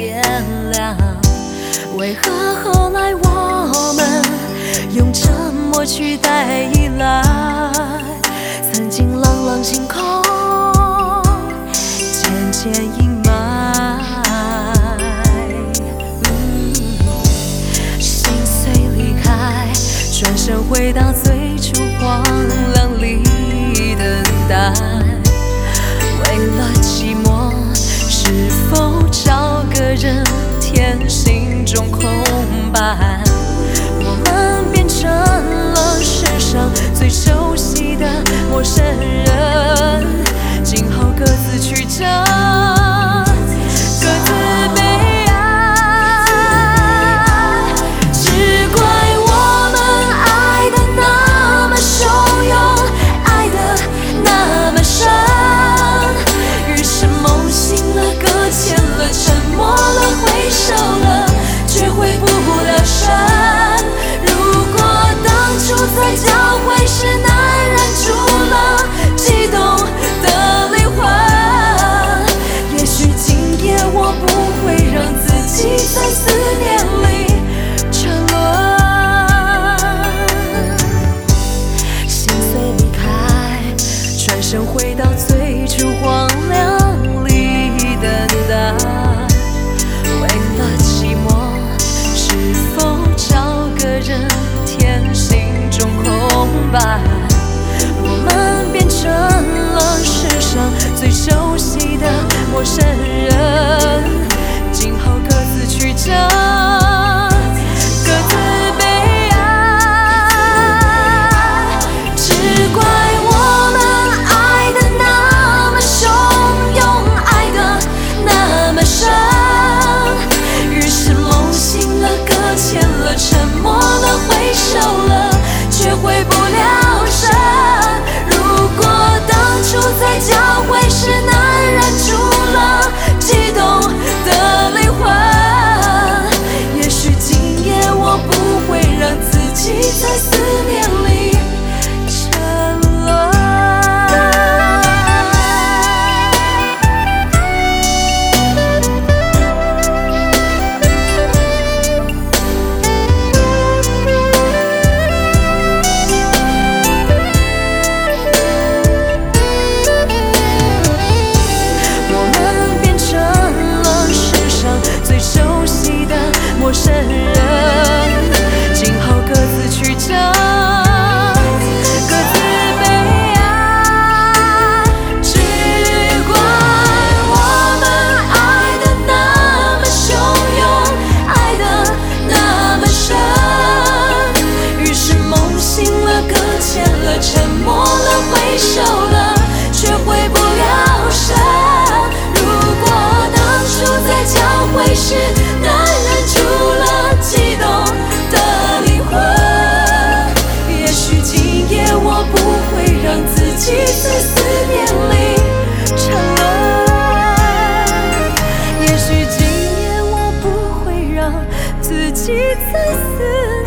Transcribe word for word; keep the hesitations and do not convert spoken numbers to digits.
天亮。为何后来我们用沉默取代依赖？曾经朗朗星空渐渐阴霾，嗯，心碎离开，转身回到最初荒凉里等待。为了寂寞，是否找个人填心中空白？我们变成了世上最熟悉的陌生人，今后各自去找，各自悲哀。只怪我们爱的那么汹涌，爱的那么深，于是梦醒了，搁浅了，沉默了，回首了，却回不了神。如果当初在交汇时难忍住了悸动的灵魂，也许今夜我不会让自己在思念里沉沦。心碎离开，转身回到最初荒凉里等待。为了寂寞，是否找个人填心中空白？我们变成了世上最熟悉的陌生人，今后各自去找，各自悲哀。只怪我们爱的那么汹涌，爱的那么深，于是梦醒了，搁浅了，沉默了，回首了，却回不了神。如果当初在交汇时难忍住了悸动的灵魂，也许今夜我不会让自己在思念里沉沦。陌生人，今后各自去找，各自悲哀。只怪我们爱的那么汹涌，爱的那么深，于是梦醒了，搁浅了，沉默了，回首了，却回不了神。如果当初在交汇时难忍住了悸动的灵魂，也许今夜我不会让自己在思念里沉沦，也许今夜我不会让自己在思